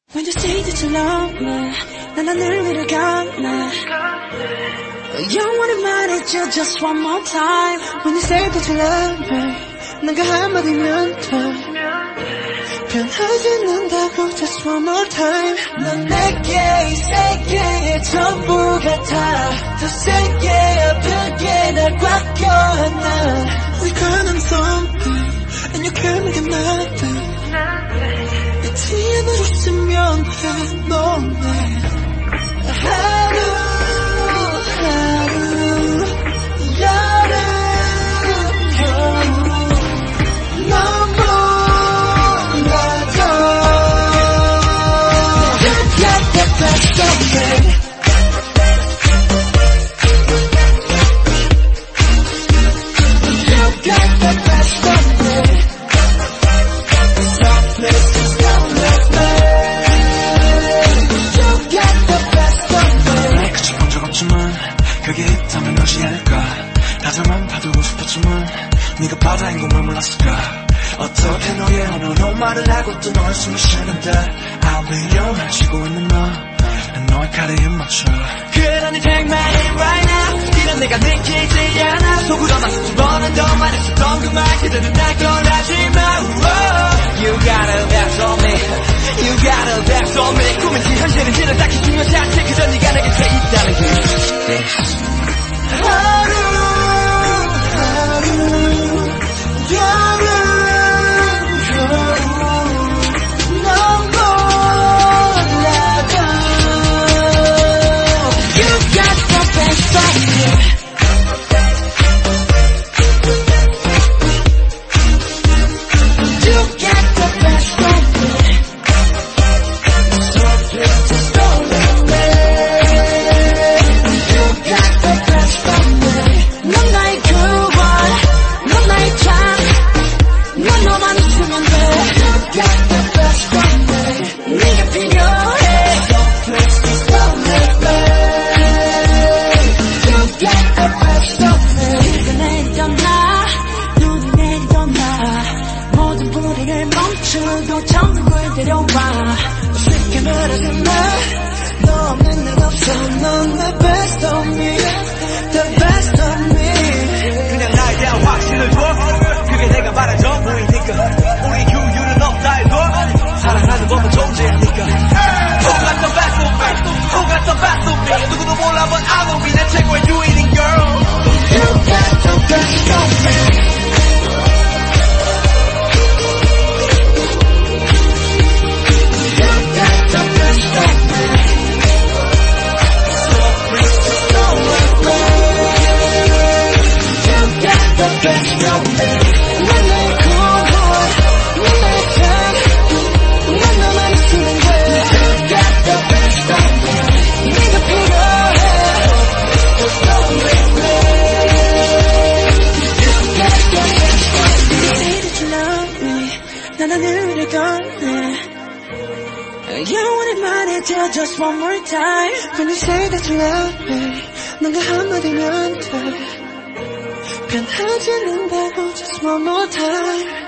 When you say that you love me, 난 하늘 위를 갈래. 영원히 말해줘 just one more time. When you say that you love me, 난 그 한마디면 돼. 변하지 않는다고 just one more time. 넌 내게 이 세계의 전부 같아. 더 세게 아프게 날 꽉 껴안아. We gonna something and you can't make it nothing. TN으로 쓰면 해 너네 하루 여름 겨울 너무 나도 You got the best of me. You got the best of me. Some places don't let me. You got the best of me. 그치 본 적 없지만 그게 있다면 너지 않을까. 다정한 파도고 싶었지만 네가 바다인 것만 몰랐을까. 어떻게 너의 언어로 말을 하고 또 너의 숨을 쉬는데 I'll be your 쉬고 있는 너 너의 칼에 힘 맞춰. 그러니 take my hand right now. 이런 내가 느끼지 않아. 속으로만 수천 번은 더 말했었던 그 말 그대는 날 떠나지 마. You got a best on me. You got a best on me. 꿈인지 현실인지는 딱히 중요하지 않지. 그저 네가 내게 돼 있다는 게 하루 여름 겨울 너무 나도 You got the best of me. You got the best of me. So please just don't let me. You got the best of me. 넌 나의 그원, 넌 나의 참, 넌 너만 있으면 돼. You got the best of me. 네가 필요해. So please just don't let me. You got the best of me. 비가 내리던 나, 눈이 내리던 나, 모든 불의를 멈추고 천국을 데려와. 쉽게 말하지 마. 너 없는 날 없어. 넌 the best of me. The best of me. 그냥 나에 대한 확신을 줘. 그게 내가 말한 전부이니까. 우리 규율은 없다 해도 사랑하는 법은 존재하니까. Who got the best of me? Who got the best of me? 누구도 몰라 but I will be 내 최고의 유일인 girl. You got the best of me. You got the best of me. So please just don't let me. You got the best of me. 넌 나의 구원, 넌 나의 참, 넌 너만 있으면 돼. You got the best of me. 네가 필요해. Just don't let me. You got the best of me. Say that you love me. 난 하늘 위를 걸래. 영원히 말해줘 just one more time. When you say that you love me, 난 그 한마디면 돼. 변하지 않는다고 just one more time.